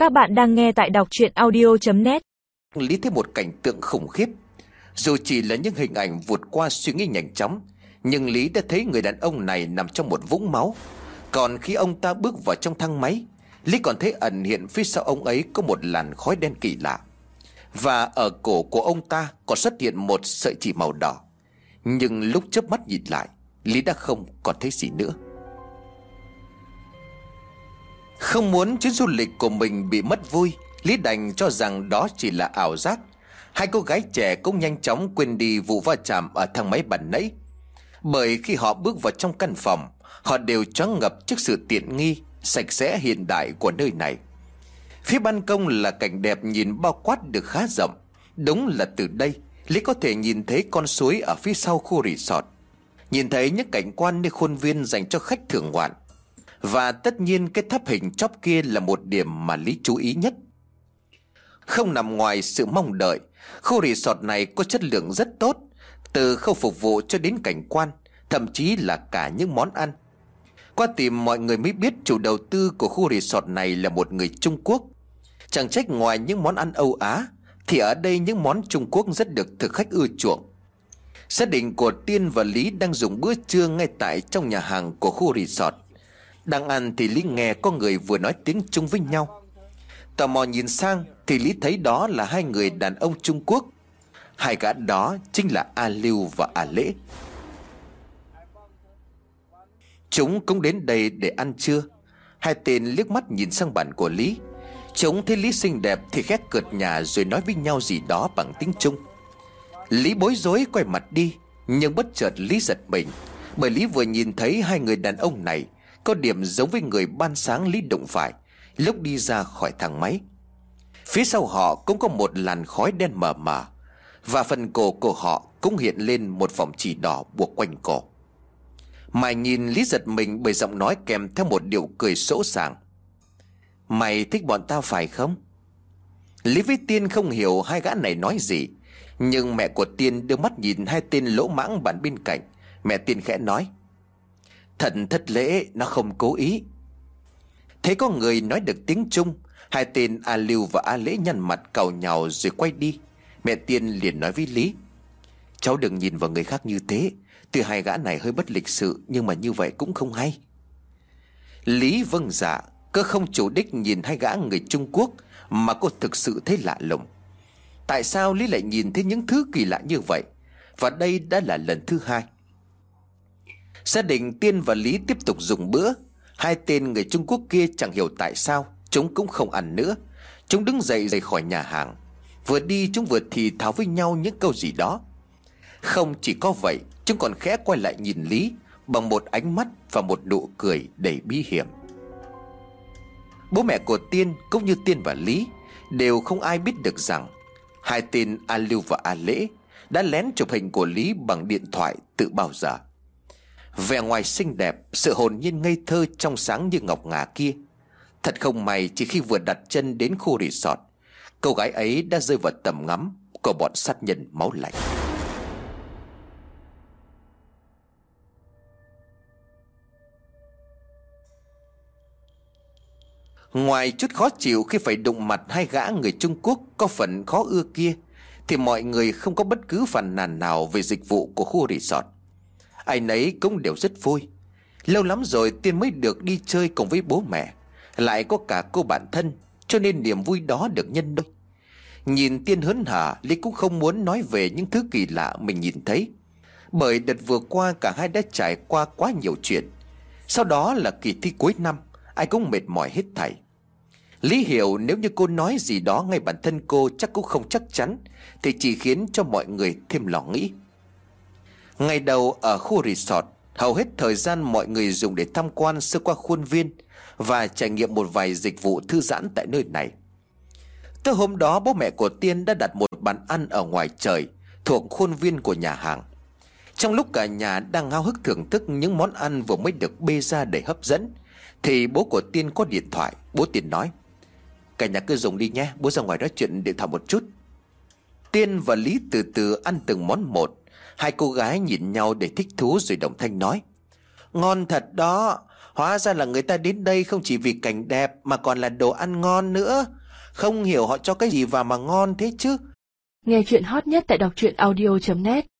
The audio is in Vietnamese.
Các bạn đang nghe tại đọc truyện audio.net. Lý thấy một cảnh tượng khủng khiếp. Dù chỉ là những hình ảnh vụt qua suy nghĩ nhanh chóng, nhưng Lý đã thấy người đàn ông này nằm trong một vũng máu. Còn khi ông ta bước vào trong thang máy, Lý còn thấy ẩn hiện phía sau ông ấy có một làn khói đen kỳ lạ. Và ở cổ của ông ta còn xuất hiện một sợi chỉ màu đỏ. Nhưng lúc chớp mắt nhìn lại, Lý đã không còn thấy gì nữa. Không muốn chuyến du lịch của mình bị mất vui, Lý đành cho rằng đó chỉ là ảo giác. Hai cô gái trẻ cũng nhanh chóng quên đi vụ va chạm ở thang máy ban nãy. Bởi khi họ bước vào trong căn phòng, họ đều choáng ngập trước sự tiện nghi, sạch sẽ hiện đại của nơi này. Phía ban công là cảnh đẹp nhìn bao quát được khá rộng. Đúng là từ đây Lý có thể nhìn thấy con suối ở phía sau khu resort, nhìn thấy những cảnh quan nơi khuôn viên dành cho khách thưởng ngoạn. Và tất nhiên cái tháp hình chóp kia là một điểm mà Lý chú ý nhất. Không nằm ngoài sự mong đợi, khu resort này có chất lượng rất tốt, từ khâu phục vụ cho đến cảnh quan, thậm chí là cả những món ăn. Qua tìm mọi người mới biết chủ đầu tư của khu resort này là một người Trung Quốc. Chẳng trách ngoài những món ăn Âu Á thì ở đây những món Trung Quốc rất được thực khách ưa chuộng. Gia đình của Tiên và Lý đang dùng bữa trưa ngay tại trong nhà hàng của khu resort. Đang ăn thì Lý nghe có người vừa nói tiếng Trung với nhau. Tò mò nhìn sang thì Lý thấy đó là hai người đàn ông Trung Quốc. Hai gã đó chính là A Lưu và A Lễ. Chúng cũng đến đây để ăn trưa. Hai tên liếc mắt nhìn sang bàn của Lý. Chúng thấy Lý xinh đẹp thì khét cợt nhả rồi nói với nhau gì đó bằng tiếng Trung. Lý bối rối quay mặt đi, nhưng bất chợt Lý giật mình, bởi Lý vừa nhìn thấy hai người đàn ông này có điểm giống với người ban sáng Lý đụng phải lúc đi ra khỏi thang máy. Phía sau họ cũng có một làn khói đen mờ mờ, và phần cổ của họ cũng hiện lên một vòng chỉ đỏ buộc quanh cổ. Mày nhìn Lý giật mình bởi giọng nói kèm theo một điệu cười sỗ sàng. Mày thích bọn tao phải không? Lý với Tiên không hiểu hai gã này nói gì, nhưng mẹ của Tiên đưa mắt nhìn hai tên lỗ mãng bàn bên cạnh. Mẹ Tiên khẽ nói: Thật thất lễ, nó không cố ý. Thấy có người nói được tiếng Trung, hai tên A Lưu và A Lễ nhăn mặt càu nhàu rồi quay đi. Mẹ Tiên liền nói với Lý: Cháu đừng nhìn vào người khác như thế. Tuy hai gã này hơi bất lịch sự, nhưng mà như vậy cũng không hay. Lý vâng dạ, cơ không chủ đích nhìn hai gã người Trung Quốc mà cô thực sự thấy lạ lùng. Tại sao Lý lại nhìn thấy những thứ kỳ lạ như vậy? Và đây đã là lần thứ hai. Gia đình Tiên và Lý tiếp tục dùng bữa. Hai tên người Trung Quốc kia chẳng hiểu tại sao chúng cũng không ăn nữa. Chúng đứng dậy rời khỏi nhà hàng. Vừa đi chúng vừa thì thào với nhau những câu gì đó. Không chỉ có vậy, chúng còn khẽ quay lại nhìn Lý bằng một ánh mắt và một nụ cười đầy bí hiểm. Bố mẹ của Tiên cũng như Tiên và Lý đều không ai biết được rằng hai tên A Lưu và A Lễ đã lén chụp hình của Lý bằng điện thoại từ bao giờ. Vẻ ngoài xinh đẹp, sự hồn nhiên ngây thơ trong sáng như ngọc ngà kia, thật không may chỉ khi vừa đặt chân đến khu resort, cô gái ấy đã rơi vào tầm ngắm của bọn sát nhân máu lạnh. Ngoài chút khó chịu khi phải đụng mặt hai gã người Trung Quốc có phần khó ưa kia, thì mọi người không có bất cứ phàn nàn nào về dịch vụ của khu resort. Ai nấy cũng đều rất vui. Lâu lắm rồi Tiên mới được đi chơi cùng với bố mẹ, lại có cả cô bạn thân, cho nên niềm vui đó được nhân đôi. Nhìn Tiên hớn hở, Lý cũng không muốn nói về những thứ kỳ lạ mình nhìn thấy, bởi đợt vừa qua cả hai đã trải qua quá nhiều chuyện. Sau đó là kỳ thi cuối năm, ai cũng mệt mỏi hết thảy. Lý hiểu nếu như cô nói gì đó ngay bản thân cô chắc cũng không chắc chắn, thì chỉ khiến cho mọi người thêm lo nghĩ. Ngày đầu ở khu resort, hầu hết thời gian mọi người dùng để tham quan sơ qua khuôn viên và trải nghiệm một vài dịch vụ thư giãn tại nơi này. Tới hôm đó, bố mẹ của Tiên đã đặt một bàn ăn ở ngoài trời thuộc khuôn viên của nhà hàng. Trong lúc cả nhà đang háo hức thưởng thức những món ăn vừa mới được bê ra để hấp dẫn, thì bố của Tiên có điện thoại. Bố Tiên nói: Cả nhà cứ dùng đi nhé, bố ra ngoài nói chuyện điện thoại một chút. Tiên và Lý từ từ ăn từng món một. Hai cô gái nhìn nhau để thích thú rồi đồng thanh nói: Ngon thật đó. Hóa ra là người ta đến đây không chỉ vì cảnh đẹp mà còn là đồ ăn ngon nữa. Không hiểu họ cho cái gì vào mà ngon thế chứ. Nghe chuyện hot nhất tại đọc truyện audio.net.